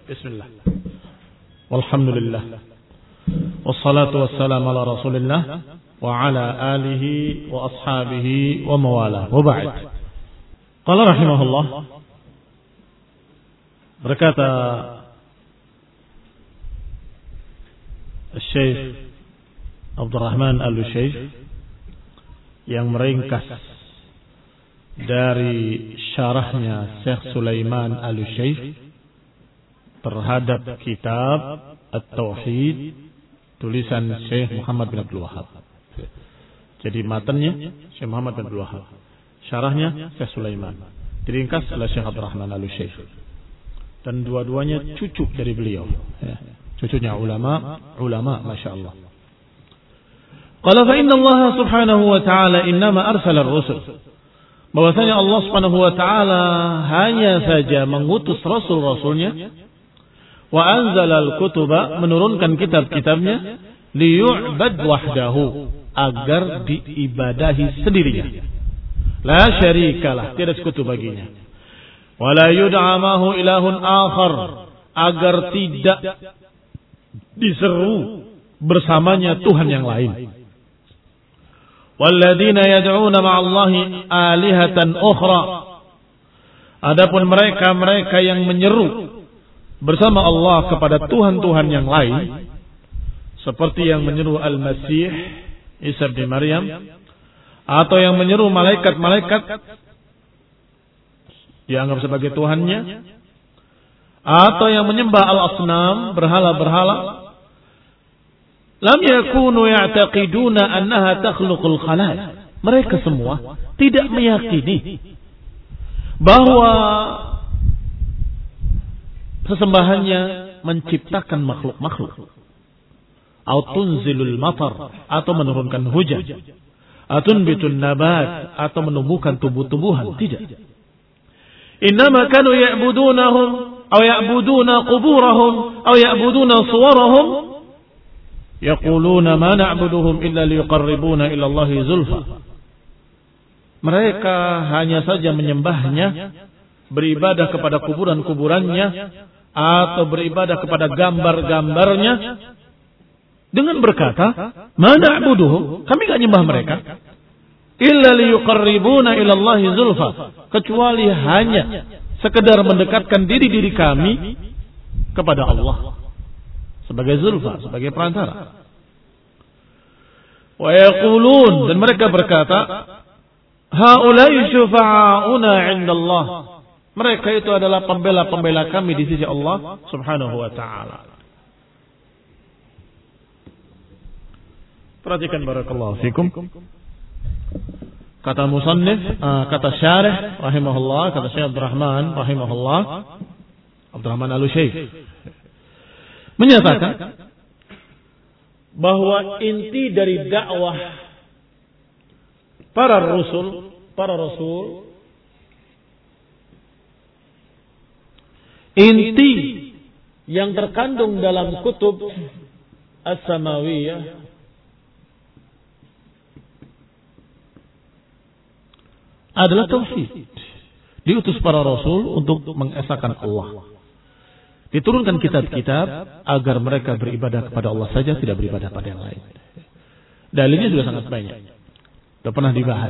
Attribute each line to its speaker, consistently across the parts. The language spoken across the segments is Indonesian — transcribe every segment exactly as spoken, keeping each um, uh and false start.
Speaker 1: Bismillah. Walhamdulillah. Wassalatu wassalamu ala Rasulillah wa ala alihi wa ashabihi wa mawala. Wa ba'd. Qala rahimahullah, berkata Syekh Abdurrahman Al-Syekh yang meringkas dari syarahnya Syekh Sulaiman Al-Syekh terhadap kitab At-Tauhid tulisan Syekh Muhammad bin Abdul Wahhab. Jadi matanya Syekh Muhammad bin Abdul Wahhab, syarahnya Syekh Sulaiman, diringkas oleh Syekh Abdurrahman Al-Syekh. Dan dua-duanya cucu dari beliau, ya. Cucunya ulama, ulama masya-Allah. Qala fa inna Allah subhanahu wa ta'ala innama arsala ar-rusul. Bahwasanya Allah subhanahu wa ta'ala hanya saja mengutus rasul-rasulnya, wa anzalal kutuba, menurunkan kitab-kitabnya, liyu'bad wahdahu, agar diibadahi sendirinya. La syarikalah, tiada sekutu baginya. Wa la yud'a mahu ilahun akhar, agar tidak diseru bersamanya Tuhan yang lain. Walladzina yad'una ma'allahi alihatan ukhra, adapun mereka-mereka yang menyeru bersama Allah kepada Tuhan-Tuhan yang lain, seperti yang menyeru Al-Masih Isa bin Maryam, atau yang menyeru malaikat-malaikat dianggap sebagai Tuhannya, atau yang menyembah al-asnam, berhala-berhala, lam yakunu ya'taqiduna annaha takhluqul khalaiq. Mereka semua tidak meyakini bahwa sesembahannya menciptakan makhluk-makhluk, atau tunzilul matar, atau menurunkan hujan, atau tunbitun nabat, atau menumbuhkan tumbuh-tumbuhan. Tidak. Innama kanu ya'budunahum aw ya'buduna quburahum aw ya'buduna suwarahum yaquluna ma na'buduhum illa liyuqarribuna ila Allahi zulfa. Mereka hanya saja menyembahnya, beribadah kepada kuburan-kuburannya, atau beribadah kepada gambar-gambarnya, dengan berkata, ma na'buduhum, kami enggak nyembah mereka, illa liyuqarribuna ila Allahi zulfa, kecuali hanya sekedar mendekatkan diri-diri kami kepada Allah sebagai zulfa, sebagai perantara. Wa yaqulun, dan mereka berkata, haula'i syufa'auna 'inda Allah, mereka itu adalah pembela-pembela kami di sisi Allah subhanahu wa ta'ala. Perhatikan barakallahu fikum. Kata musannif, uh, kata syarih rahimahullah, kata Syekh Abdurrahman rahimahullah, Abdurrahman Al-Syekh, menyatakan bahwa inti dari dakwah para rasul, para rasul, inti yang terkandung dalam kutub as-samawiyah adalah tauhid. Diutus para rasul untuk mengesahkan Allah. Diturunkan kitab-kitab agar mereka beribadah kepada Allah saja, tidak beribadah pada yang lain. Dalilnya juga sangat banyak, sudah pernah dibahas.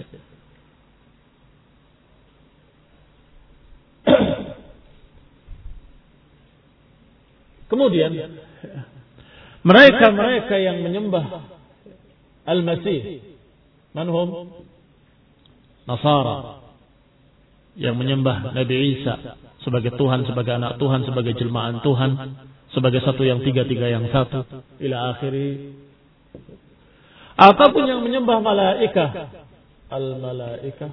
Speaker 1: Kemudian mereka-mereka yang menyembah Al-Masih, manhum Nasara, yang menyembah Nabi Isa sebagai Tuhan, sebagai anak Tuhan, sebagai jelmaan Tuhan, sebagai satu yang tiga, tiga yang satu, ila akhiri. Ataupun yang menyembah malaikah, al-malaikah,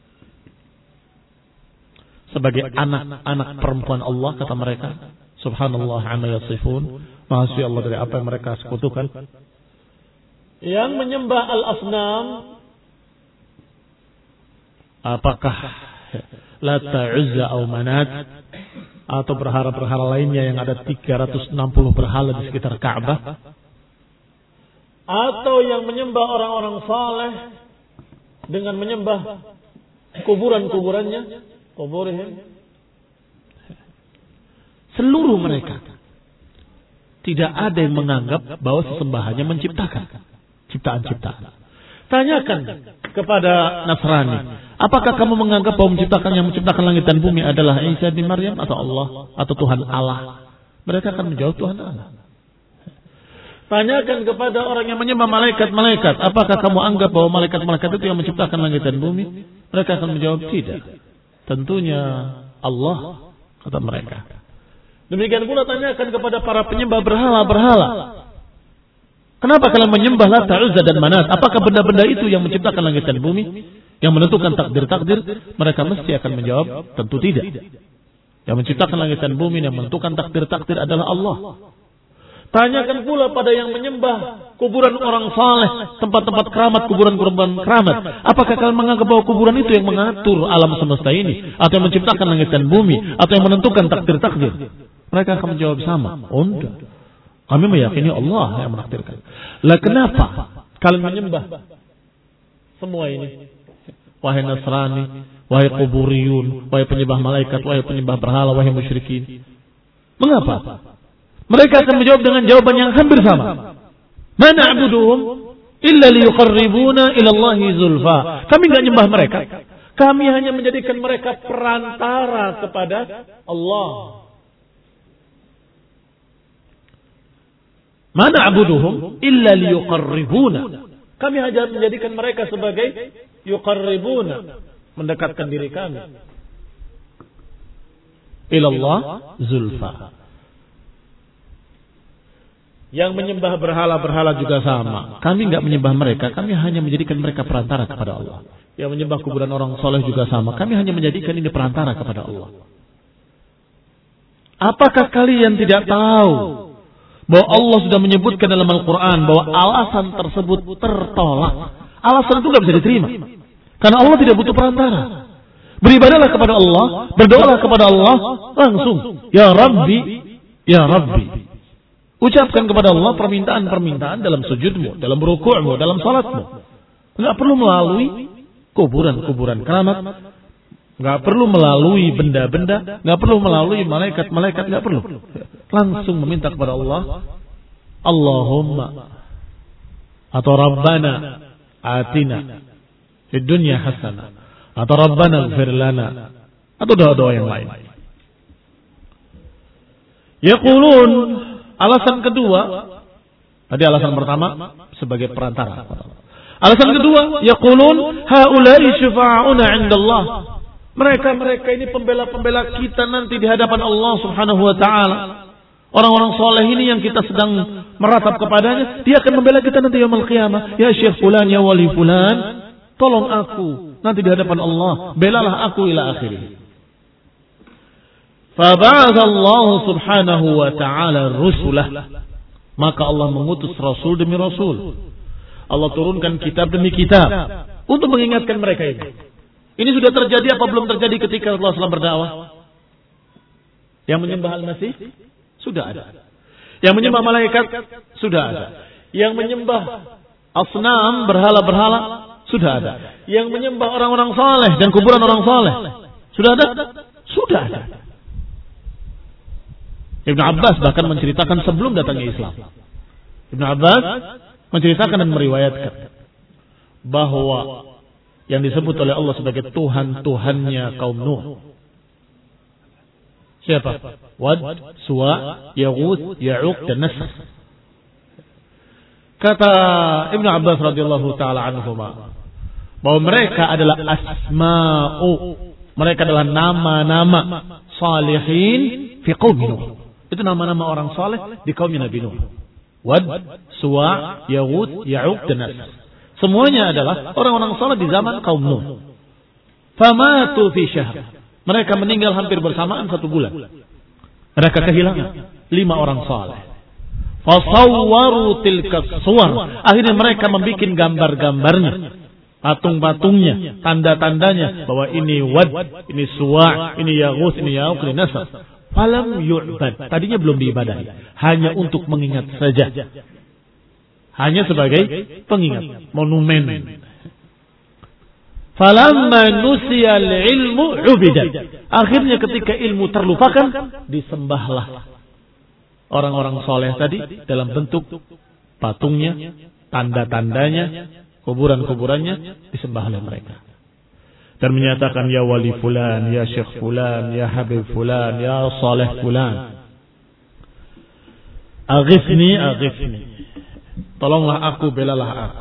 Speaker 1: sebagai anak-anak perempuan Allah, kata mereka. Subhanallah amma yasifun, maha suci Allah dari apa yang mereka sekutukan. Yang menyembah al-asnam, apakah Lata, Uzza, atau Manat, atau berhala-berhala lainnya yang ada tiga ratus enam puluh berhala di sekitar Ka'bah, atau yang menyembah orang-orang saleh dengan menyembah kuburan-kuburannya, kuburihim. seluruh mereka. Tidak ada yang menganggap bahwa sesembahannya menciptakan ciptaan-ciptaan. Tanyakan kepada Nasrani, apakah kamu menganggap bahwa menciptakan yang menciptakan langit dan bumi adalah Isa bin Maryam atau Allah atau Tuhan Allah? Mereka akan menjawab Tuhan Allah. Tanyakan kepada orang yang menyembah malaikat-malaikat, apakah kamu anggap bahwa malaikat-malaikat itu yang menciptakan langit dan bumi? Mereka akan menjawab tidak. Tentunya Allah, kata mereka. Demikian pula tanyakan kepada para penyembah berhala-berhala. Kenapa kalian menyembah Lata, Uzza dan Manat? Apakah benda-benda itu yang menciptakan langit dan bumi? Yang menentukan takdir-takdir? Mereka mesti akan menjawab, tentu tidak. Yang menciptakan langit dan bumi, yang menentukan takdir-takdir adalah Allah. Tanyakan pula pada yang menyembah kuburan orang saleh, tempat-tempat keramat, kuburan-kuburan keramat. Apakah kalian menganggap bahwa kuburan itu yang mengatur alam semesta ini? Atau yang menciptakan langit dan bumi? Atau yang menentukan takdir-takdir? Mereka akan menjawab sama. Oh, enggak. Kami meyakini Allah yang menakdirkan. Lah kenapa kalian menyembah semua ini? Wahai Nasrani, wahai kuburiyun, wahai penyembah malaikat, wahai penyembah berhala, wahai musyrikin. Mengapa? Mereka akan menjawab dengan jawaban yang hampir sama. Ma na'buduhum illa liyuqarribuna ila Allahi zulfa. Kami enggak nyembah mereka. Kami hanya menjadikan mereka perantara kepada Allah. Ma na'buduhum illa liyuqarribuna. Kami hanya menjadikan mereka sebagai yuqarribuna, mendekatkan diri kami ila Allah zulfa. Yang menyembah berhala-berhala juga sama. Kami enggak menyembah mereka, kami hanya menjadikan mereka perantara kepada Allah. Yang menyembah kuburan orang soleh juga sama. Kami hanya menjadikan ini perantara kepada Allah. Apakah kalian tidak tahu bahwa Allah sudah menyebutkan dalam Al-Quran bahwa alasan tersebut tertolak? Alasan itu enggak bisa diterima. Karena Allah tidak butuh perantara. Beribadahlah kepada Allah, berdoalah kepada Allah langsung. Ya Rabbi, Ya Rabbi. Ucapkan kepada Allah permintaan-permintaan dalam sujudmu, dalam ruku'mu, dalam salatmu. Enggak perlu melalui kuburan-kuburan keramat, enggak perlu melalui benda-benda, enggak perlu melalui malaikat-malaikat, enggak perlu. Langsung meminta kepada Allah, Allahumma atau Rabbana atina fid dunya hasanah atau Rabbana ighfir lana atau doa-doa yang lain. Yaqulun, alasan kedua, tadi alasan pertama sebagai perantara. Alasan kedua, yaqulun haula'i syufa'una 'indallah. Mereka-mereka ini pembela-pembela kita nanti di hadapan Allah Subhanahu wa taala. Orang-orang soleh ini yang kita sedang meratap kepadanya, dia akan membela kita nanti yaumul qiyamah. Ya Syekh fulan, ya wali fulan, tolong aku nanti di hadapan Allah, belalah aku ila akhirih. Faba'atha Allah Subhanahu wa ta'ala rusulah. Maka Allah mengutus rasul demi rasul. Allah turunkan kitab demi kitab untuk mengingatkan mereka ini. Ini sudah terjadi apa belum terjadi ketika Rasulullah shallallahu alaihi wasallam berdakwah? Yang menyembah Al-Masih sudah ada. Yang menyembah malaikat sudah ada. Yang menyembah asnam, berhala-berhala sudah ada. Yang menyembah orang-orang saleh dan kuburan orang saleh sudah ada? Sudah ada. Ibnu Abbas bahkan menceritakan sebelum datangnya Islam. Ibnu Abbas menceritakan dan meriwayatkan bahwa yang disebut oleh Allah sebagai Tuhan-Tuhannya kaum Nuh. Siapa? Wad, Suwa, Yaghut, Ya'uq dan Nasr. Kata Ibnu Abbas radhiyallahu taala anhuma bahwa mereka adalah asma'u, mereka adalah nama-nama salihin fi qaum Nuh. Itu nama-nama orang saleh di kaum Nabi Nuh. Wad, Suwa, Yaghut, Ya'uq dan Nasr. Semuanya adalah orang-orang saleh di zaman kaum Nuh. Famatu fi syahr. Mereka meninggal hampir bersamaan satu bulan. Mereka kehilangan lima orang saleh. Fasawwaru tilka suwar. Akhirnya mereka membuat gambar-gambarnya, patung-patungnya, tanda-tandanya bahwa ini Wad, ini Suwa, ini Yaghut, ini Ya'uq, ini Nasr. Falam yu'bad. Tadinya belum diibadahi, hanya untuk mengingat saja. Hanya sebagai pengingat, monumen. Falamma nusiyal ilmu ubidat. Akhirnya ketika ilmu terlupakan, disembahlah orang-orang soleh tadi dalam bentuk patungnya, tanda-tandanya, kuburan-kuburannya disembah oleh mereka. Dan menyatakan ya wali fulan, ya syekh fulan, ya habib fulan, ya soleh fulan. Aghithni, aghithni. Tolonglah aku, belalah aku.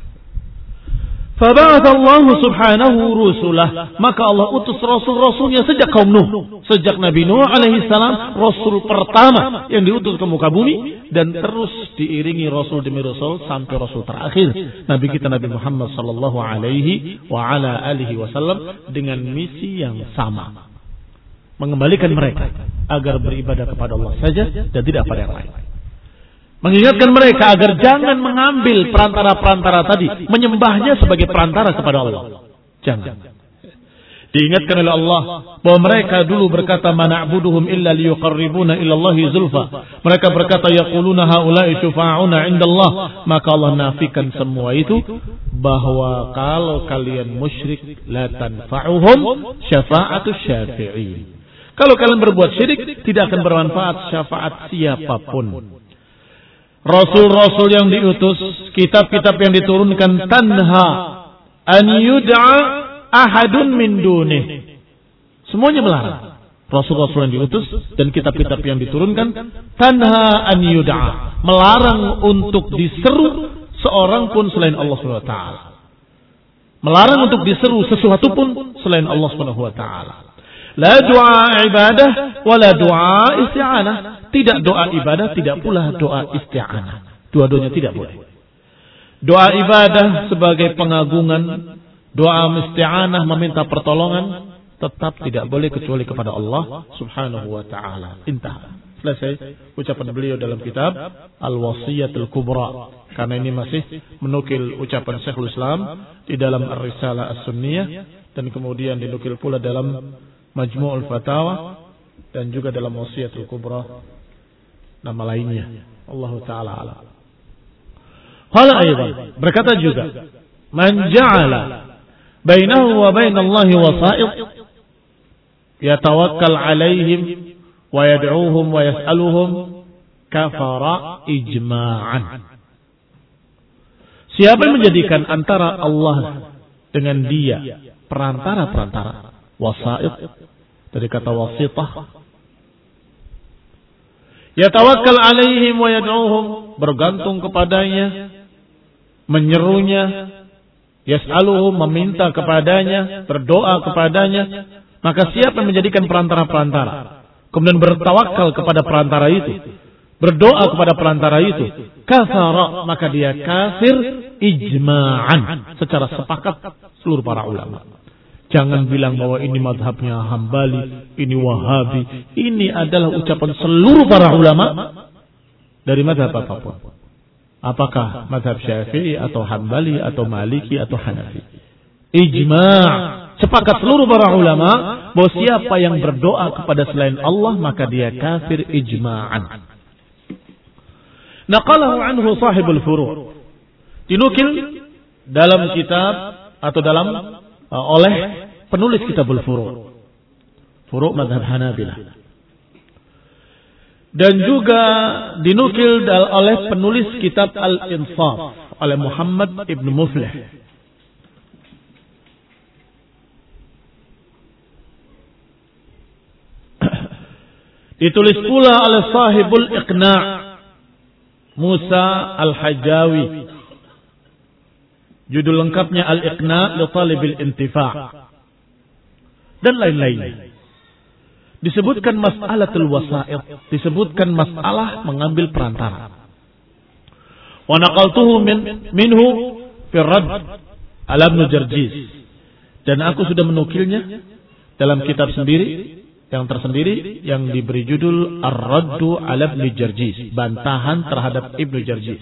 Speaker 1: Faba'atha Allah subhanahu rusulah. Maka Allah utus rasul-rasulnya sejak kaum Nuh. Sejak Nabi Nuh alaihi salam, rasul pertama yang diutus ke muka bumi. Dan terus diiringi rasul demi rasul sampai rasul terakhir, Nabi kita Nabi Muhammad sallallahu alaihi wa ala alihi wasallam, dengan misi yang sama. Mengembalikan mereka agar beribadah kepada Allah saja dan tidak pada yang lain. Mengingatkan mereka agar jangan mengambil perantara-perantara tadi, menyembahnya sebagai perantara kepada Allah. Jangan. Diingatkan oleh Allah bahwa mereka dulu berkata mana'buduhum illa liyuqarribuna ila Allahi zulfa. Mereka berkata yaquluna haula'i syufa'una 'indallah. Maka Allah nafikan semua itu, bahwa kalau kalian musyrik la tanfa'uhum syafa'atus syafi'in. Kalau kalian berbuat syirik, tidak akan bermanfaat syafaat siapapun. Rasul-rasul yang diutus, kitab-kitab yang diturunkan, tanha an yud'a ahadun min dunih. Semuanya melarang. Rasul-rasul yang diutus dan kitab-kitab yang diturunkan, tanha an yud'a, melarang untuk diseru seorang pun selain Allah Subhanahu wa taala. Melarang untuk diseru sesuatu pun selain Allah Subhanahu wa taala. La du'a ibadah wala du'a isti'anah. Tidak doa ibadah, tidak pula doa isti'anah. Dua-duanya tidak boleh. Doa ibadah sebagai pengagungan, doa isti'anah meminta pertolongan, tetap tidak boleh kecuali kepada Allah Subhanahu wa taala. Intah. Selesai ucapan beliau dalam kitab Al-Wasiyatul Kubra. Karena ini masih menukil ucapan Syekhul Islam di dalam Ar-Risalah As-Sunniyah, dan kemudian dinukil pula dalam Majmu'ul Fatawa dan juga dalam Wasiyatul Kubra nama lainnya. Allah taala alam. Qala aidan, berkata juga, man ja'ala bainahu wa bainallahi wasa'id yatawakkal 'alaihim wa yad'uuhum wa yas'aluhum kafara ijma'an. Siapa yang menjadikan antara Allah dengan dia perantara-perantara, wasa'id dari kata wasitah, yatawakkal alaihim wa yad'uuhum, bergantung kepadanya, menyerunya, yas'aluhum, meminta kepadanya, berdoa kepadanya. Maka siapa yang menjadikan perantara-perantara, kemudian bertawakal kepada perantara itu, berdoa kepada perantara itu, kafara, maka dia kafir ijma'an, secara sepakat seluruh para ulama. Jangan bilang bahwa ini mazhabnya Hambali, ini Wahabi. Ini adalah ucapan seluruh para ulama dari mazhab apapun. Apakah mazhab Syafi'i atau Hambali atau Maliki atau Hanafi. Ijma'. Sepakat seluruh para ulama bahwa siapa yang berdoa kepada selain Allah maka dia kafir ijma'an. Naqalahu anhu sahibul furu'. Dinukil dalam kitab atau dalam oleh penulis kitabul furu', furu' mazhab Hanabilah, dan juga dinukil oleh penulis kitab Al-Insaf oleh Muhammad ibn Muflih. Ditulis pula oleh sahibul Iqna' Musa Al-Hajjawi. Judul lengkapnya Al-Iqna' li Talibil Intifa' dan lain-lain. Disebutkan mas'alatul wasa'id, disebutkan masalah mengambil perantara. Wa naqaltuhu min minhu fi ar-radd ala Ibnu Jarjis, dan aku sudah menukilnya dalam kitab sendiri yang tersendiri yang diberi judul Ar-Raddu ala Ibnu Jarjis, bantahan terhadap Ibnu Jarjis.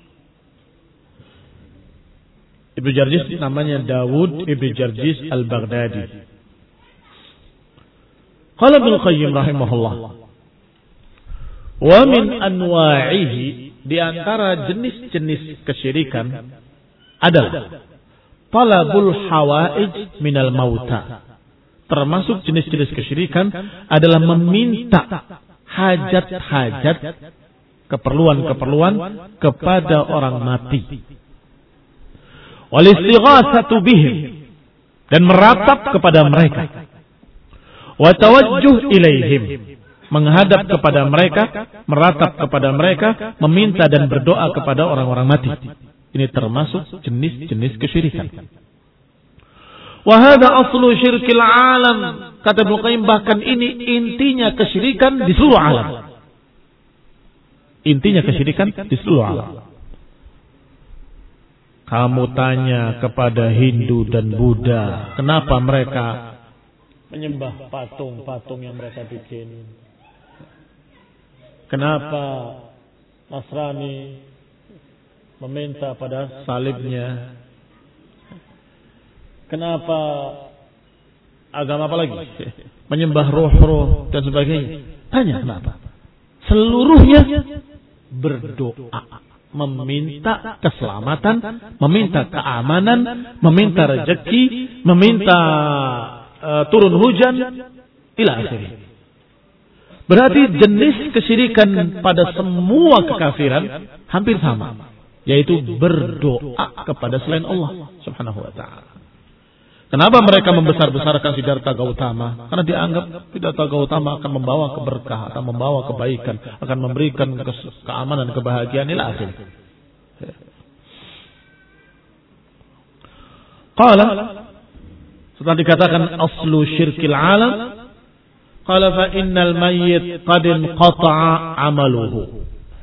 Speaker 1: Ibnu Jarjis namanya Dawud Ibnu Jarjis Al-Baghdadi. Qala Ibnu Qayyim rahimahullah, wa min anwa'ihi, di antara jenis-jenis kesyirikan adalah talabul hawaij minal mauta. Termasuk jenis-jenis kesyirikan adalah meminta hajat-hajat, keperluan-keperluan kepada orang mati. Wal istighatsatu bihim, dan meratap kepada mereka. Wa tawajjuh ilaihim, menghadap kepada mereka, meratap kepada mereka, meminta dan berdoa kepada orang-orang mati. Ini termasuk jenis-jenis kesyirikan. Wa hadza aslu syirkil alam. Kata Ibnu Qayyim, bahkan ini intinya kesyirikan di seluruh alam. Intinya kesyirikan di seluruh alam. Kamu tanya kepada Hindu dan Buddha, kenapa mereka menyembah patung-patung yang mereka bikin? Kenapa Nasrani meminta pada salibnya? Kenapa agama apa lagi menyembah roh-roh dan sebagainya? Tanya kenapa? Seluruhnya berdoa, meminta keselamatan, meminta keamanan, meminta rezeki, meminta uh, turun hujan, ila akhirih. Berarti jenis kesyirikan pada semua kekafiran hampir sama, yaitu berdoa kepada selain Allah Subhanahu wa taala. Kenapa mereka membesar-besarkan Siddhartha Gautama? Karena dianggap Siddhartha Gautama akan membawa keberkahan, akan membawa kebaikan, akan memberikan ke- keamanan, kebahagiaan, ila akhir. Qala, setelah dikatakan aslu syirkil alam, qala fa innal mayyit qad inqata'a amaluhu.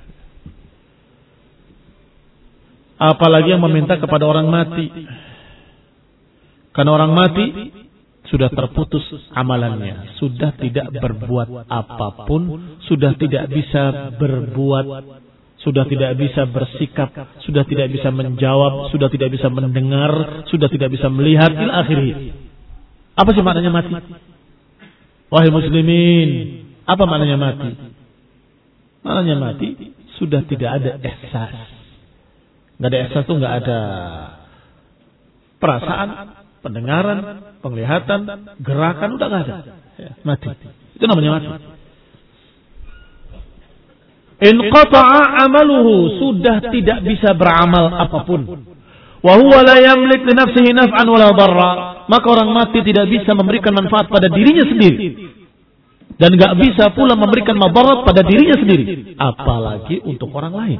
Speaker 1: Apalagi yang meminta kepada orang mati. Karena orang mati sudah terputus amalannya, sudah tidak berbuat apapun, sudah tidak bisa berbuat, sudah tidak bisa bersikap, sudah tidak bisa menjawab, sudah tidak bisa mendengar, sudah tidak bisa melihat, ila akhirih. Apa sih maknanya mati? Wahai muslimin, apa maknanya mati? Maknanya mati sudah tidak ada ihsas. Enggak ada ihsas tuh, enggak ada perasaan, pendengaran, penglihatan, gerakan, udah gak ada. Mati. Itu namanya mati. Inqata'a amaluhu, sudah tidak bisa beramal apapun. Wa huwa la yamlik li nafsihi naf'an wala darra. Maka orang mati tidak bisa memberikan manfaat pada dirinya sendiri. Dan gak bisa pula memberikan madarat pada dirinya sendiri. Apalagi untuk orang lain.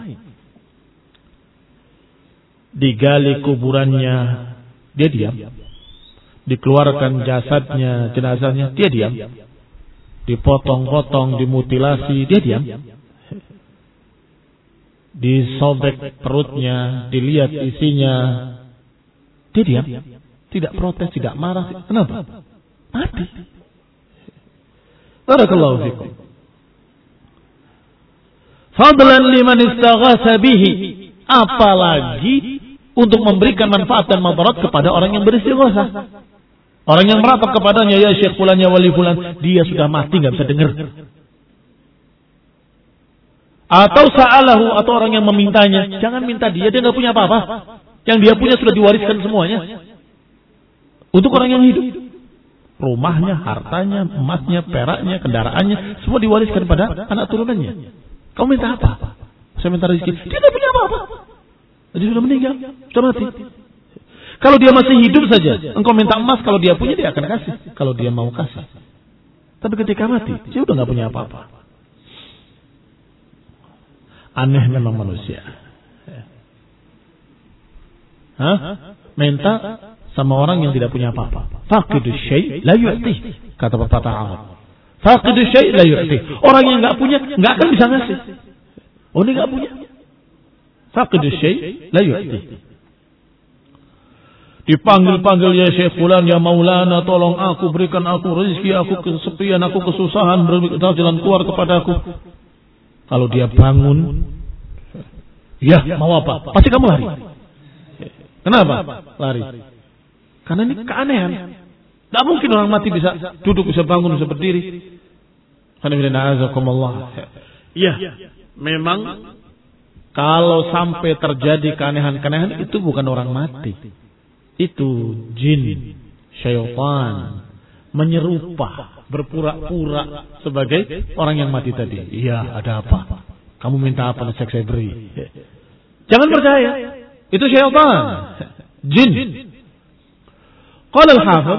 Speaker 1: Digali kuburannya, dia diam. Dikeluarkan jasadnya, jenazahnya, dia diam. Dipotong-potong, dimutilasi, dia diam. Disobek perutnya, dilihat isinya, dia diam. Tidak protes, tidak marah. Kenapa? Mati. Barakallahu fikum. Fadlan liman istaghatha bihi. Apalagi untuk memberikan manfaat dan madarat kepada orang yang beristighatsah. Orang yang meratap kepadanya, ya Syekh fulan, ya wali fulan, dia sudah mati, nggak bisa dengar. Atau sa'alahu, atau orang yang memintanya, jangan minta dia, dia nggak punya apa-apa. Yang dia punya sudah diwariskan semuanya. Untuk orang yang hidup, rumahnya, hartanya, emasnya, peraknya, kendaraannya, semua diwariskan pada anak turunannya. Kamu minta apa? Saya minta rezeki. Dia nggak punya apa-apa. Dia sudah meninggal, sudah mati. Kalau dia masih hidup saja, engkau minta emas, kalau dia punya dia akan kasih. Kalau dia mau kasih. Tapi ketika mati, dia udah nggak punya apa-apa. Aneh memang manusia. Hah? Minta sama orang yang tidak punya apa-apa. Faqidu syai' la yu'tih, kata pepatah Arab. Faqidu syai' la yu'tih. Orang yang nggak punya nggak akan bisa ngasih. Oh, ini nggak punya. Faqidu syai' la yu'tih. Dipanggil-panggil, ya Syekh fulan, ya Maulana, tolong aku, berikan aku rezeki, aku kesepian, aku kesusahan, berikan jalan keluar kepadaku. Kalau dia bangun, ya mau apa? Pasti kamu lari. Kenapa? Lari. Karena ini keanehan. Tidak mungkin orang mati bisa duduk, bisa bangun, bisa berdiri. Ya, memang kalau sampai terjadi keanehan-keanehan itu bukan orang mati. itu jin, syaitan, menyerupa, berpura-pura sebagai orang yang mati tadi. Iya, ada apa? Kamu minta apa? Nasib saya beri. Jangan percaya. Itu syaitan, jin. Qala al-Hafidh,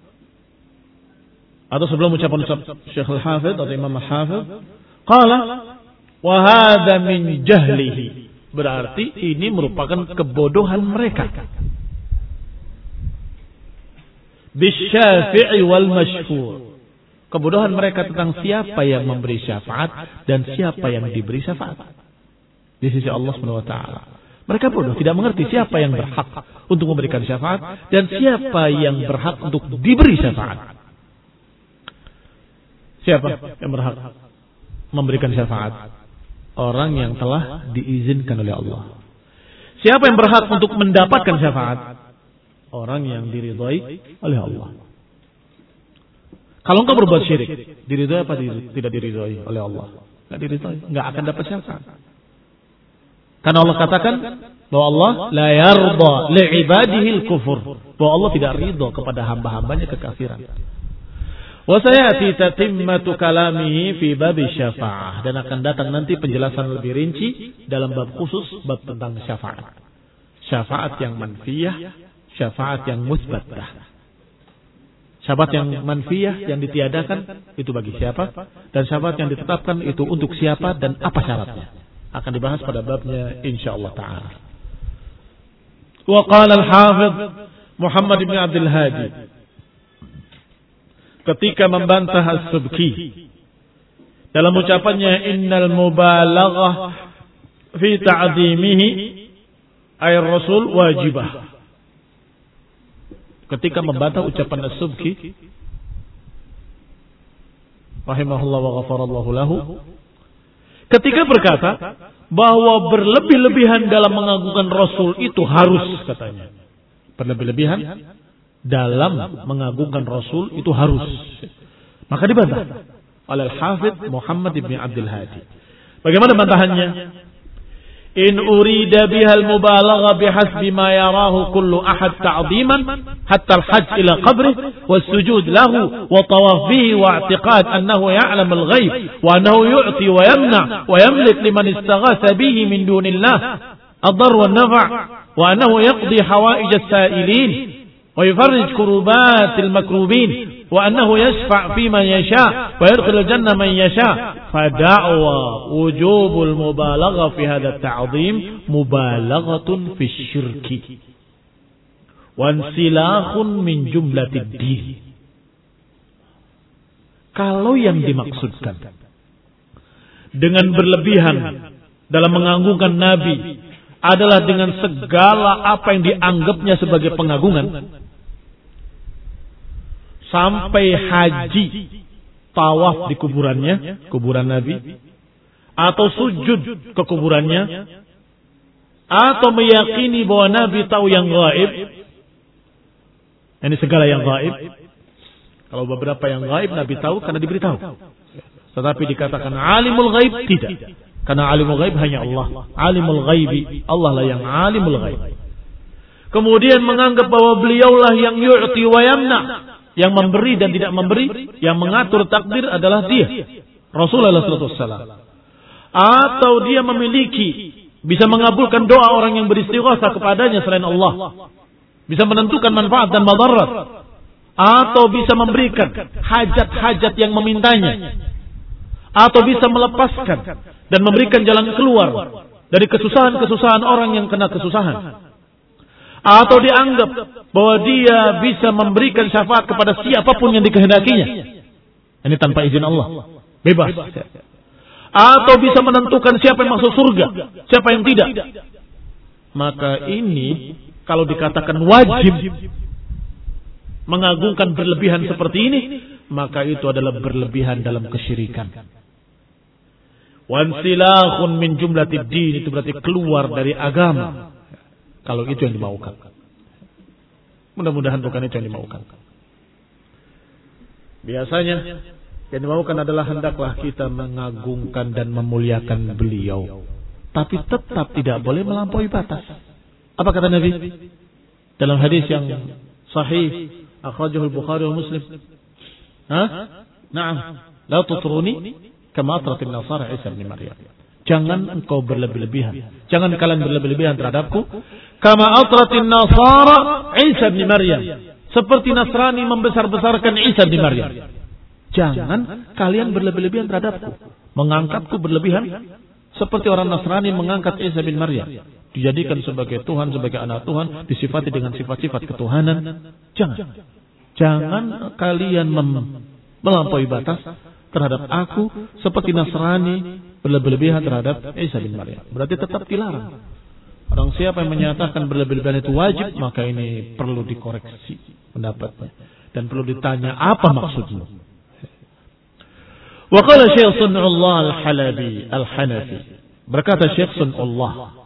Speaker 1: atau sebelum ucapan Syekh al-Hafidh atau Imam al-Hafidh, qala wa hadha min jahlihi. Berarti ini merupakan kebodohan mereka. Bisyafi'i wal mashfur. Kebodohan mereka tentang siapa yang memberi syafaat dan siapa yang diberi syafaat di sisi Allah Subhanahu wa taala. Mereka bodoh, tidak mengerti siapa yang berhak untuk memberikan syafaat dan siapa yang berhak untuk diberi syafaat. Siapa yang berhak memberikan syafaat? Orang yang telah diizinkan oleh Allah. Siapa yang berhak untuk mendapatkan syafaat? Orang yang diridhai oleh Allah. Kalau engkau berbuat syirik, diridhai apa tidak diridhai oleh Allah? Enggak diridhai, enggak akan dapat syafaat. Karena Allah katakan bahwa Allah la yarda li'ibadihi al-kufur, bahwa Allah tidak ridha kepada hamba-hambanya kekafiran. Wa sayati tatimmatu kalamihi fi bab syafa'ah, dan akan datang nanti penjelasan lebih rinci dalam bab khusus bab tentang syafaat. Syafaat yang manfiyah, syafaat yang musbatah. Syafaat yang manfiyah yang ditiadakan itu bagi siapa, dan syafaat yang ditetapkan itu untuk siapa dan apa syaratnya. Akan dibahas pada babnya insyaallah taala. Wa qala al-Hafidh Muhammad bin Abdul Hadi ketika membantah As-Subki dalam ucapannya innal mubalaghah fi ta'dhimihi ay rasul wajibah. Ketika membantah ucapan As-Subki rahimahullah wa ghafarallahu lahu, ketika berkata bahwa berlebih-lebihan dalam mengagungkan Rasul itu harus, katanya. Berlebih-lebihan dalam mengagungkan Rasul itu harus. Maka dibantah oleh Al-Hafidh Muhammad bin Abdul Hadi. Bagaimana bantahannya? In urida bihal mubalagha bihasbi ma yarahu kullu ahad ta'ziman hatta al-hajj ila qabrih was-sujud lahu wa tawaf bihi wa i'tiqad annahu ya'lam al-ghaib wa annahu yu'ti wa yamna wa yamlik liman istaghatha bihi min dunillah ad-dar wa an-nafa' wa annahu yaqdi hawaij as-sa'ilin wa yufarrij kurubat al-makrubin wa annahu yashfa' fi man yasha' wa yadkhul al-jannah man yasha'. Fada'wa wujubul mubalagha fi hadha at-ta'zim mubalaghatun fi syirki wa insilakhun min jumlatid din. Kalau yang dimaksudkan dengan berlebihan dalam mengagungkan Nabi adalah dengan segala apa yang dianggapnya sebagai pengagungan, sampai haji, tawaf di kuburannya, kuburan Nabi, atau sujud ke kuburannya, atau meyakini bahwa Nabi tahu yang gaib. Ini segala yang gaib. Kalau beberapa yang gaib Nabi tahu karena diberitahu. Tetapi dikatakan alimul gaib tidak. Karena alimul gaib hanya Allah. Alimul gaibi, Allah lah yang alimul gaib. Kemudian menganggap bahwa beliaulah yang yu'ti wa yamna, yang memberi dan tidak memberi, yang mengatur takdir adalah dia, Rasulullah shallallahu alaihi wasallam. Atau dia memiliki, bisa mengabulkan doa orang yang beristighatsah kepadanya selain Allah, bisa menentukan manfaat dan madarat, atau bisa memberikan hajat-hajat yang memintanya, atau bisa melepaskan dan memberikan jalan keluar dari kesusahan-kesusahan orang yang kena kesusahan. Atau dianggap bahwa dia bisa memberikan syafaat kepada siapapun yang dikehendakinya. Ini tanpa izin Allah. Bebas. Atau bisa menentukan siapa yang masuk surga, siapa yang tidak. Maka ini kalau dikatakan wajib mengagungkan berlebihan seperti ini, maka itu adalah berlebihan dalam kesyirikan. Wansilakhun min jumlatid din, itu berarti keluar dari agama. Kalau itu yang dimaukan. Mudah-mudahan bukan itu yang dimaukan. Biasanya yang dimaukan adalah hendaklah kita mengagungkan dan memuliakan beliau, tapi tetap tidak boleh melampaui batas. Apa kata Nabi? dalam hadis yang sahih akhrajahu al-Bukhari wa Muslim. Hah? Na'am. La tutruni kama atratin nasara Isa bin Maryam. Jangan engkau berlebih-lebihan. Jangan kalian berlebih-lebihan terhadapku. Kama atratin nasara Isa bin Maryam. Seperti Nasrani membesar-besarkan Isa bin Maryam. Jangan kalian berlebih-lebihan terhadapku. Mengangkatku berlebihan. Seperti orang Nasrani mengangkat Isa bin Maryam. Dijadikan sebagai Tuhan, sebagai anak Tuhan. Disifati dengan sifat-sifat ketuhanan. Jangan. Jangan kalian mem- melampaui batas terhadap aku. Seperti Nasrani berlebih-lebihan terhadap Isa bin Maryam. Berarti tetap dilarang. Orang siapa yang menyatakan berlebih-lebihan itu wajib, maka ini perlu dikoreksi pendapatnya. Dan perlu ditanya apa maksudnya. Wa qala Syekh Sun'ullah Al-Halabi Al-Hanafi. Berkata Syekh Sun'ullah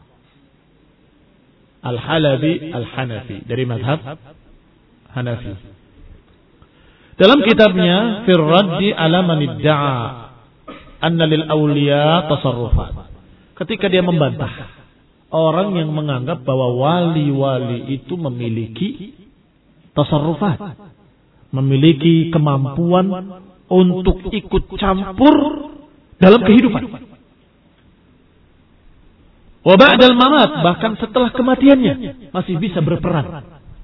Speaker 1: Al-Halabi Al-Hanafi dari mazhab Hanafi. Dalam kitabnya Fir Raddi ala man idda'a anna lil awliya tasarrufat. Ketika dia membantah orang yang menganggap bahwa wali-wali itu memiliki tasarrufat, memiliki kemampuan untuk ikut campur dalam kehidupan. Wa ba'dal mamat, bahkan setelah kematiannya masih bisa berperan.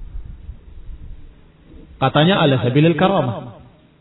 Speaker 1: Katanya ala sabilil karamah.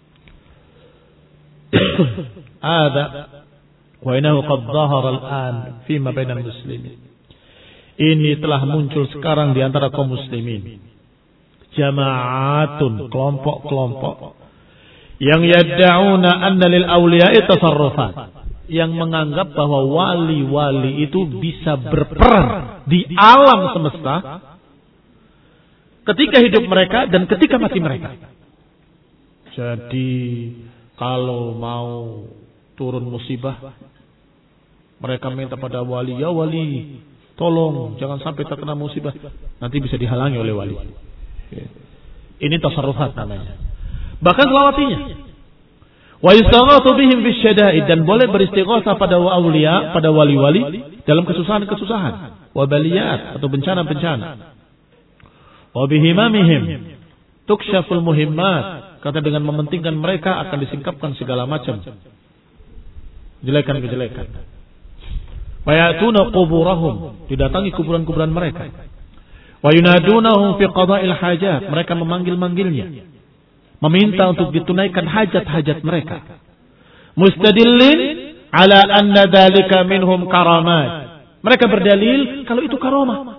Speaker 1: Ada wa innahu qad dhahara al-an fi ma bainal muslimin. Ini telah muncul sekarang di antara kaum muslimin. Jama'atun, kelompok-kelompok yang yadda'una anna lil awliya'i tasarrufat, yang menganggap bahwa wali-wali itu bisa berperan di alam semesta ketika hidup mereka dan ketika mati mereka. Jadi kalau mau turun musibah, mereka minta pada wali, ya wali, tolong jangan sampai terkena musibah, nanti bisa dihalangi oleh wali. Ini tasarrufat namanya. Bahkan selawatinya. Wa yustaghatsu bihim fi syada'id, dan boleh beristighatsah pada auliya, pada wali-wali dalam kesusahan-kesusahan, wa baliyat atau bencana-bencana. Wa bihimamihim tukshaful muhimmat, kata dengan mementingkan mereka akan disingkapkan segala macam jelekan-kejelekan. Wa ya'tuna quburahum, didatangi kuburan-kuburan mereka. Wa yunadunahum fi qada'il hajat, mereka memanggil-manggilnya, meminta untuk ditunaikan hajat-hajat mereka. Mustadillin ala anna dzalika minhum karamat, mereka berdalil kalau itu karamah.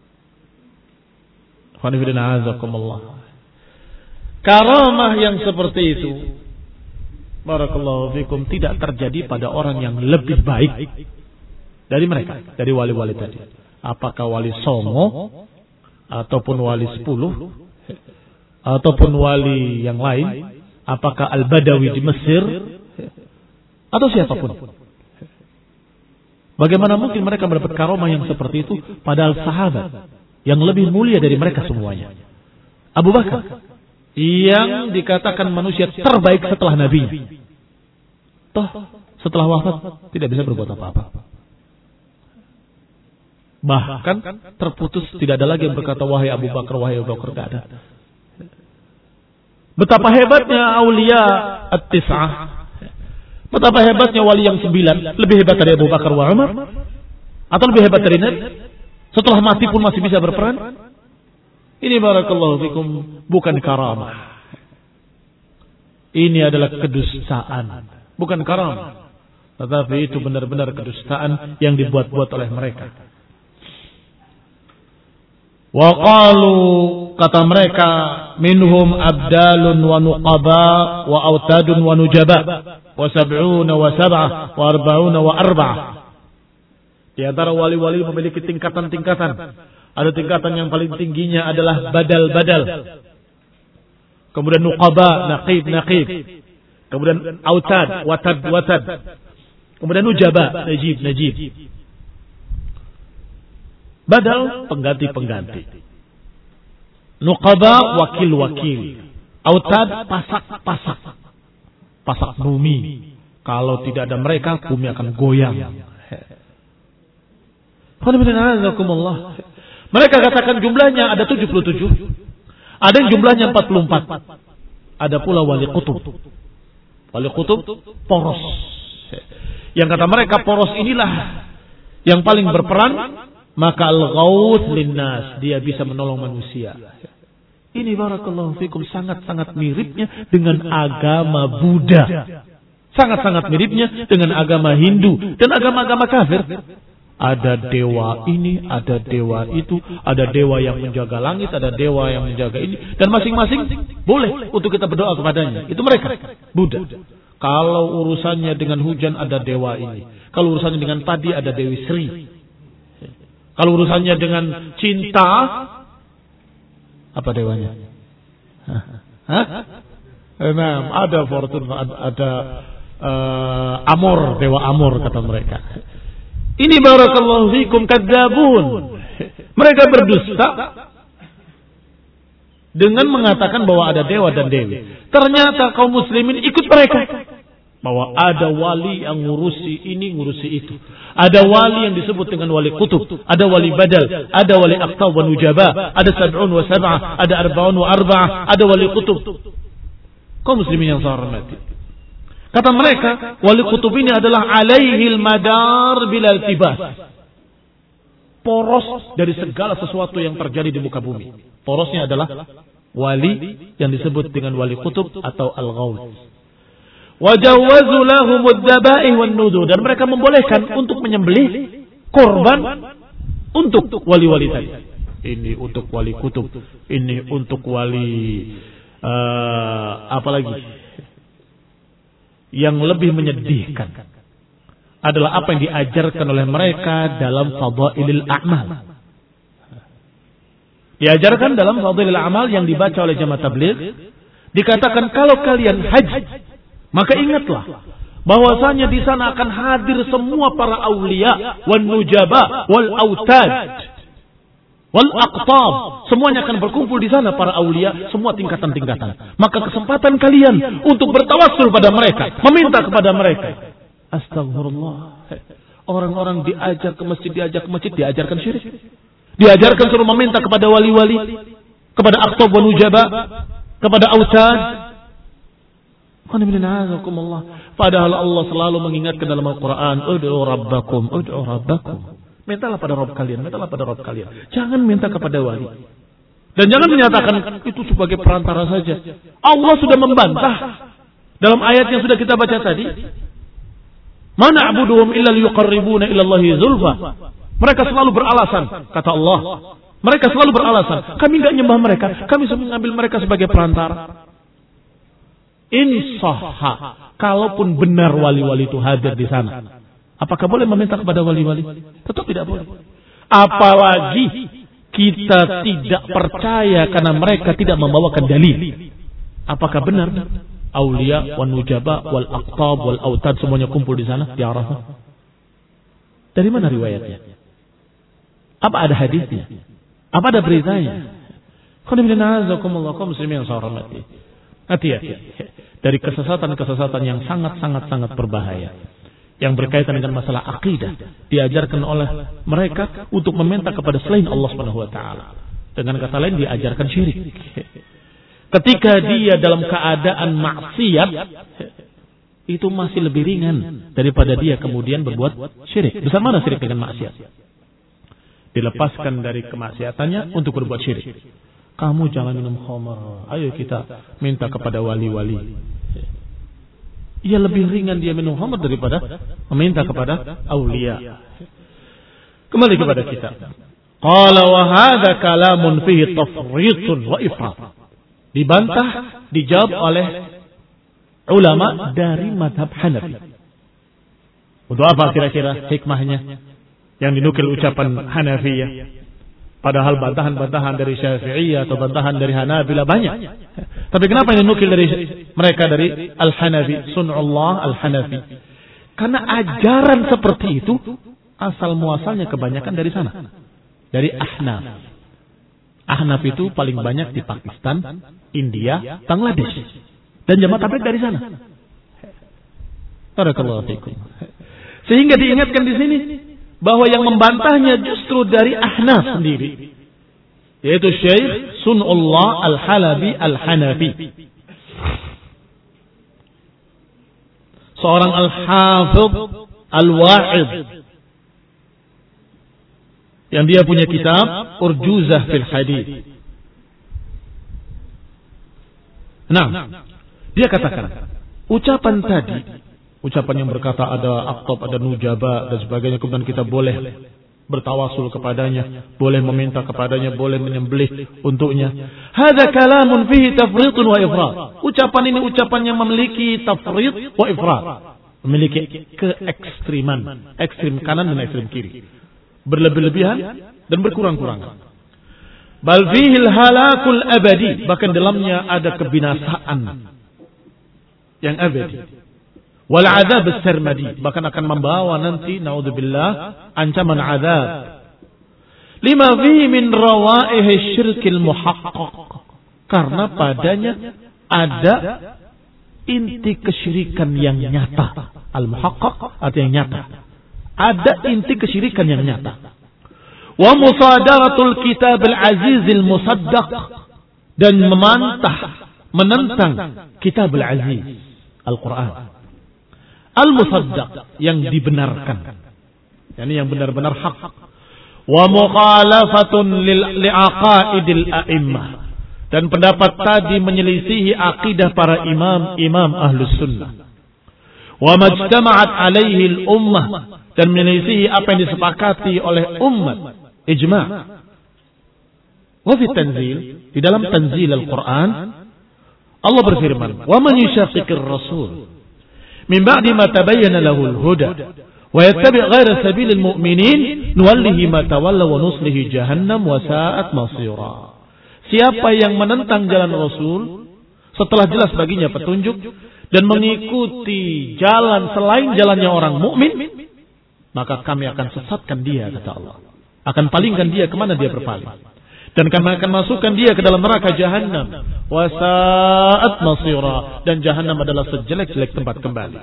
Speaker 1: Karamah yang seperti itu, barakallahu fikum, tidak terjadi pada orang yang lebih baik dari mereka, dari wali-wali tadi. Apakah wali Songo ataupun wali sepuluh ataupun wali yang lain, apakah Al-Badawi di Mesir atau siapapun. Bagaimana mungkin mereka mendapat karamah yang seperti itu padahal sahabat yang lebih mulia dari mereka semuanya, Abu Bakar yang dikatakan manusia terbaik setelah Nabi, toh setelah wafat tidak bisa berbuat apa-apa, bahkan terputus, tidak ada lagi yang berkata wahai Abu Bakar, wahai Abu Bakar, tidak ada. Betapa hebatnya aulia at-tis'ah, betapa hebatnya wali yang sembilan, lebih hebat dari Abu Bakar wa Umar, atau lebih hebat dari Nabi, setelah mati pun masih bisa berperan. Ini barakallahu fikum bukan karamah, ini adalah kedustaan, bukan karamah, tetapi itu benar-benar kedustaan yang dibuat-buat oleh mereka. Wa qalu, kata mereka, minhum abdalun wa nuqaba wa autadun wa nujaba wa sab'una wa sab'ah wa arba'una wa arba'ah. Di antara wali-wali memiliki tingkatan-tingkatan. Ada tingkatan yang paling tingginya adalah badal-badal. Kemudian nuqaba, naqib-naqib. Kemudian autad, watad-watad. Kemudian nujaba, najib-najib. Badal, pengganti-pengganti. Nuqaba, wakil-wakil. Autad, pasak-pasak. Pasak bumi. Kalau tidak ada mereka, bumi akan goyang. Mereka katakan jumlahnya ada tujuh puluh tujuh. Ada yang jumlahnya empat puluh empat. Ada pula wali kutub. Wali kutub poros. Yang kata mereka poros inilah yang paling berperan, maka al-ghauth linnas, dia bisa menolong manusia. Ini barakallahu fikum sangat-sangat miripnya dengan agama Buddha. Sangat-sangat miripnya dengan agama Hindu dan agama-agama kafir. Ada dewa ini, ada dewa itu, ada dewa yang menjaga langit, ada dewa yang menjaga ini, dan masing-masing boleh untuk kita berdoa kepadanya. Itu mereka, Buddha. Kalau urusannya dengan hujan ada dewa ini. Kalau urusannya dengan padi ada Dewi Sri. Kalau urusannya dengan cinta, apa dewanya? Hah? Nah, ada Fortune, ada uh, Amor, dewa Amor kata mereka. Ini barakallahu fikum kadzabun. Mereka berdusta dengan mengatakan bahwa ada dewa dan dewi. Ternyata kaum muslimin ikut mereka. Bahwa ada wali yang ngurusi ini, ngurusi itu. Ada wali yang disebut dengan wali kutub. Ada wali badal. Ada wali aqtab wa nujaba. Ada sab'un wa sab'ah. Ada arba'un wa arba'ah. Ada wali kutub. Kaum muslimin yang saya hormati. Kata mereka, wali kutub ini adalah alaihil madar bila iltibas. Poros dari segala sesuatu yang terjadi di muka bumi. Porosnya adalah wali yang disebut dengan wali kutub atau al-ghauth. Wajawwazu lahumud dabaih wan nudur, dan mereka membolehkan untuk menyembelih korban untuk wali-wali tadi. Ini untuk wali kutub, ini untuk wali uh, apa lagi? Yang lebih menyedihkan adalah apa yang diajarkan oleh mereka dalam fadailil a'mal. Diajarkan dalam fadailil a'mal yang dibaca oleh jamaah tabligh, dikatakan kalau kalian haji, maka ingatlah bahwasanya di sana akan hadir semua para aulia, wan nujaba, wal autad, wal aqtab. Semuanya akan berkumpul di sana, para aulia, semua tingkatan-tingkatan. Maka kesempatan kalian untuk bertawassul pada mereka, meminta kepada mereka. Astagfirullah. Orang-orang diajar ke masjid, diajar ke masjid, diajarkan syirik. Diajarkan suruh meminta kepada wali-wali, kepada aqtab wan nujaba, kepada autad. Padahal Allah selalu mengingatkan dalam Al-Quran, ud'u rabbakum, ud'u rabbakum. Mintalah pada Rabb kalian, mintalah pada Rabb kalian. Jangan minta kepada wali. Dan jangan menyatakan itu sebagai perantara saja. Allah sudah membantah dalam ayat yang sudah kita baca tadi. Mana abuduhum illa liyuqarribuna ila Allahi zulfa. Mereka selalu beralasan, kata Allah. Mereka selalu beralasan, kami enggak nyembah mereka, kami cuma mengambil mereka sebagai perantara. Insahha, kalaupun benar wali-wali itu hadir di sana, apakah boleh meminta kepada wali-wali? Tetap tidak boleh. Apalagi kita tidak percaya karena mereka tidak membawakan dalil. Apakah benar aulia, wan nujaba, wal aqtab, wal autad semuanya kumpul di sana di Arafah? Dari mana riwayatnya? Apa ada hadisnya? Apa ada beritanya? Qul inna a'udzubillahi kaum muslimin yang saya hormati. Hati-hati dari kesesatan-kesesatan yang sangat-sangat-sangat berbahaya yang berkaitan dengan masalah akidah, diajarkan oleh mereka untuk meminta kepada selain Allah Subhanahu wa taala. Dengan kata lain diajarkan syirik. Ketika dia dalam keadaan maksiat, itu masih lebih ringan daripada dia kemudian berbuat syirik. Besar mana syirik dengan maksiat? Dilepaskan dari kemaksiatannya untuk berbuat syirik. Kamu jangan minum khamar. Ayo kita minta kepada wali-wali. Ia lebih ringan dia minum khamar daripada meminta kepada aulia. Kembali kepada kita. Qala wa hadza kalamun fihi tafritun wa ifrat. Dibantah, dijawab oleh ulama dari mazhab Hanafi. Untuk apa kira-kira hikmahnya yang dinukil ucapan Hanafiyah? Padahal bantahan-bantahan dari Syafi'iyah atau bantahan dari Hanabilah banyak. Tapi kenapa yang dinukil dari mereka dari Al-Hanafi, Sun'ullah Al-Hanafi? Karena ajaran seperti itu asal muasalnya kebanyakan dari sana. Dari Ahnaf. Ahnaf itu paling banyak di Pakistan, India, Bangladesh. Dan jamaah tabligh dari sana. Barakallahu fikum. Sehingga diingatkan di sini bahwa yang membantahnya justru dari Ahnaf sendiri. yaitu Syekh Sun'ullah Al-Halabi Al-Hanafi. Seorang Al-Hafidh Al-Wa'id yang dia punya kitab Urjuzah fil Hadith. Nah, dia katakan ucapan tadi, ucapan yang berkata ada aqtab, ada nujaba dan sebagainya, kemudian kita boleh bertawasul kepadanya, boleh meminta kepadanya, boleh menyembelih untuknya. Hadza kalamun fihi tafriṭun wa ifrat. Ucapan ini ucapan yang memiliki tafriṭ wa ifrat, memiliki keekstriman, ekstrim kanan dan ekstrim kiri, berlebih-lebihan dan berkurang-kurangan. Bal fihi al-halakul abadi, bahkan dalamnya ada kebinasaan yang abadi. Wal azab as-sarmadi, bahkan akan membawa nanti naudzubillah ancaman azab. Lima fihi min rawaihi syirkil muhaqqaq, karena padanya ada inti kesyirikan yang nyata. Al muhaqqaq artinya yang nyata. Ada inti kesyirikan yang nyata. Wa musadaratul kitab al-aziz al-musaddaq, dan memantah, menentang kitab al-aziz Al-Quran Al-Musaddaq, yang dibenarkan, yakni yang benar-benar hak. Wa mukhalafatun li'aqaidil a'immah, dan pendapat tadi menyelisihi akidah para imam-imam ahlus sunnah. Wa majtama'at alaihi al-ummah, dan menyelisihi apa yang disepakati oleh umat, ijma'. Wa fi tanzil, di dalam tanzil Al-Quran Allah berfirman, wa man yushaqiqir rasul min ba'di ma tabayyana lahul huda wa yattabi' ghayra sabilil mu'minin nuwallihi ma tawalla wa nuslihi jahannam wa sa'at masira. Siapa yang menentang jalan Rasul setelah jelas baginya petunjuk dan mengikuti jalan selain jalannya orang mukmin, maka kami akan sesatkan dia, kata Allah. Akan palingkan dia kemana dia berpaling, dan kami akan masukkan dia ke dalam neraka jahannam. Wa sa'at masira, dan jahannam adalah sejelek-jelek tempat kembali.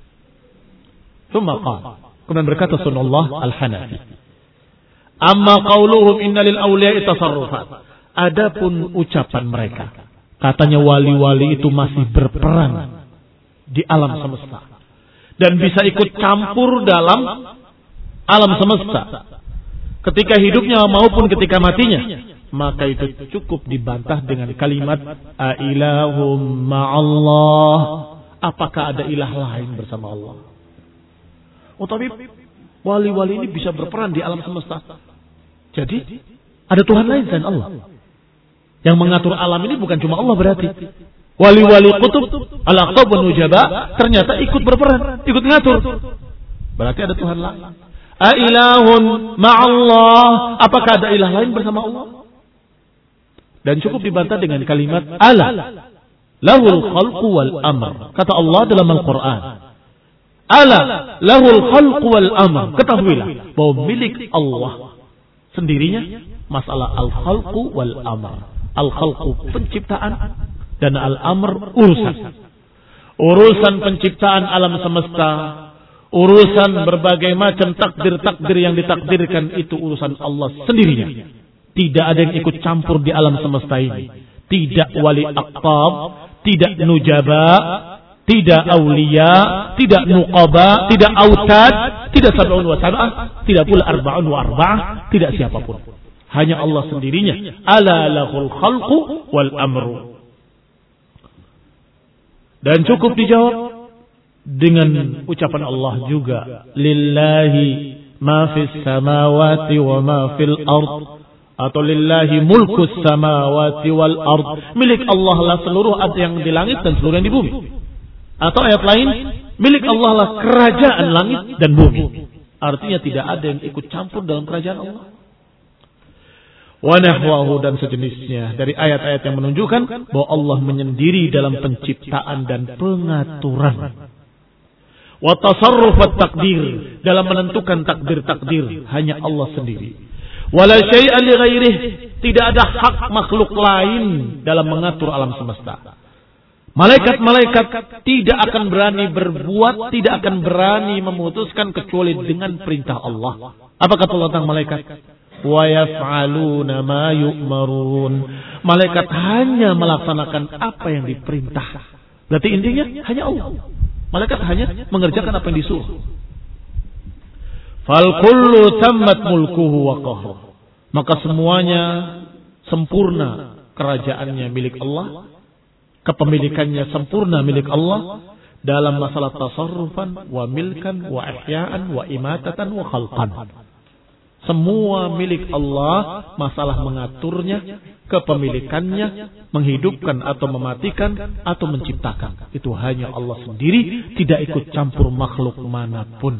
Speaker 1: Tsumma qala, kemudian berkata Sunullah Al-Hanafi, amma qauluhum inna lil awliya'i tasarrufat. Adapun ucapan mereka, katanya wali-wali itu masih berperan di alam semesta dan bisa ikut campur dalam alam semesta ketika hidupnya maupun ketika matinya, maka itu cukup dibantah dengan kalimat ailahum ma'allah. Apakah ada ilah lain bersama Allah? Oh, tapi wali-wali ini bisa berperan di alam semesta. Jadi ada Tuhan lain selain Allah. Yang mengatur alam ini bukan cuma Allah berarti. Wali-wali kutub, al-aqtab wa nujaba ternyata ikut berperan, ikut ngatur. Berarti ada Tuhan lain. Ailahun ma'allah. Apakah ada ilah lain bersama Allah? Dan cukup dibantah dengan kalimat ala lahul khalqu wal amr. Kata Allah dalam Al-Quran, ala lahul khalqu wal amr. Ketahuilah bahwa milik Allah sendirinya masalah al-khalqu wal amr. Al-khalqu penciptaan dan al-amr urusan. Urusan penciptaan alam semesta, urusan berbagai macam takdir-takdir yang ditakdirkan, itu urusan Allah sendirinya. Tidak ada yang ikut campur di alam semesta ini. Tidak wali aqtab, tidak nujaba, tidak aulia, tidak nuqaba, tidak autad, tidak sab'un wa sab'ah, tidak pula arba'un wa arba'ah, tidak siapapun. Hanya Allah sendirinya. Ala lahul khalqu wal amru. Dan cukup dijawab dengan ucapan Allah juga, lillahi ma fis samawati wa ma fil ard, atau lillahi mulkus samawati wal ard. Milik Allah lah seluruh yang di langit dan seluruh yang di bumi. Atau ayat lain, milik Allah lah kerajaan langit dan bumi. Artinya tidak ada yang ikut campur dalam kerajaan Allah. Wa nahwahu, dan sejenisnya dari ayat-ayat yang menunjukkan bahwa Allah menyendiri dalam penciptaan dan pengaturan. Wa tasarruf at takdir, dalam menentukan takdir-takdir hanya Allah sendiri. Wala syai'a li ghairih, tidak ada hak makhluk lain dalam mengatur alam semesta. Malaikat-malaikat tidak akan berani berbuat, tidak akan berani memutuskan kecuali dengan perintah Allah. Apa kata Allah tentang malaikat? wa yaf'aluna ma yu'marun. Malaikat hanya melaksanakan apa yang diperintah. Berarti intinya hanya Allah. Malaikat hanya mengerjakan apa yang disuruh. Fal kullu tammat mulkuhu wa qahru. Maka semuanya sempurna kerajaannya milik Allah, kepemilikannya sempurna milik Allah dalam masalah tasarrufan wa milkan wa ihya'an wa imatatan wa khalqan. Semua milik Allah, masalah mengaturnya, kepemilikannya, menghidupkan atau mematikan atau menciptakan. Itu hanya Allah sendiri, tidak ikut campur makhluk manapun.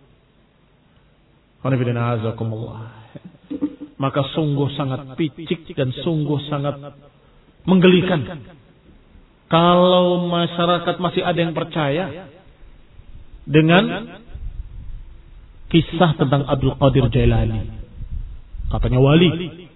Speaker 1: Maka sungguh sangat picik dan sungguh sangat menggelikan kalau masyarakat masih ada yang percaya dengan kisah tentang Abdul Qadir Jailani. Katanya wali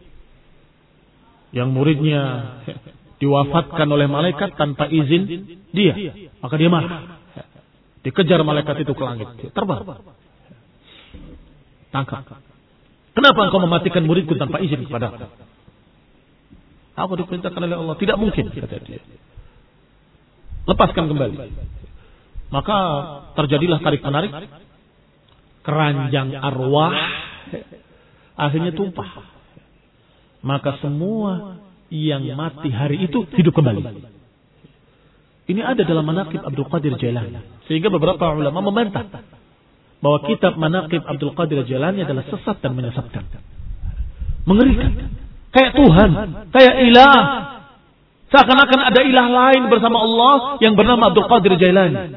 Speaker 1: yang muridnya diwafatkan oleh malaikat tanpa izin dia, maka dia marah. Dikejar malaikat itu ke langit, terbang, tangkap. Kenapa engkau mematikan muridku tanpa izin kepadaku? Aku diperintahkan oleh Allah. Tidak mungkin, kata dia. Lepaskan kembali. Maka terjadilah tarik-menarik. Keranjang arwah akhirnya tumpah. Maka semua yang mati hari itu hidup kembali. Ini ada dalam manaqib Abdul Qadir Jailani. Sehingga beberapa ulama membantah bahwa kitab manaqib Abdul Qadir Jailani adalah sesat dan menyesatkan. Mengerikan. Kayak Tuhan, kayak ilah. Seakan-akan ada ilah lain bersama Allah yang bernama Abdul Qadir Jailani.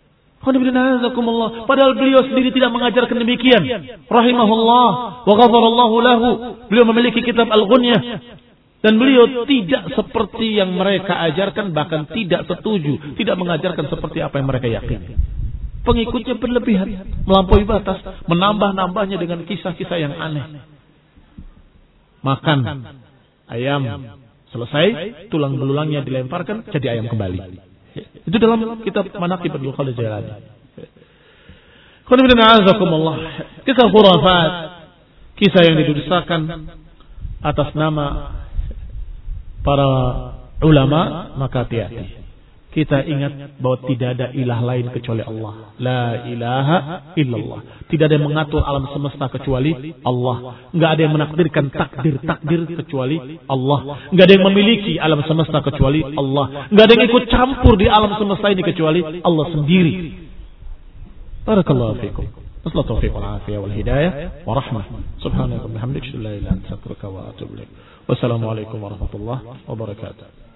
Speaker 1: Padahal beliau sendiri tidak mengajarkan demikian. Rahimahullah wa ghafarallahu lahu. Beliau memiliki kitab Al-Ghunyah. Dan beliau tidak seperti yang mereka ajarkan, bahkan tidak setuju, tidak mengajarkan seperti apa yang mereka yakini. Pengikutnya berlebihan, melampaui batas, menambah-nambahnya dengan kisah-kisah yang aneh. Makan ayam, selesai, tulang belulangnya dilemparkan, jadi ayam kembali. Itu dalam kitab Manaqib Abdul Qadir Jailani. Kisah khurafat, kisah yang didustakan atas nama para ulama, maka hati-hati. Kita ingat bahwa tidak ada ilah lain kecuali Allah. La ilaha illallah. Tidak ada yang mengatur alam semesta kecuali Allah. Enggak ada yang menakdirkan takdir-takdir kecuali Allah. Enggak ada yang memiliki alam semesta kecuali Allah. Enggak ada yang ikut campur di alam semesta ini kecuali Allah sendiri. Barakallahu fiikum. Wassalatu taufiq wal afiyah wal hidayah wa rahmah. Subhanaka wa bihamdika la ilaha illa anta astaghfiruka wa atubu ilaik. Wassalamualaikum warahmatullahi wabarakatuh.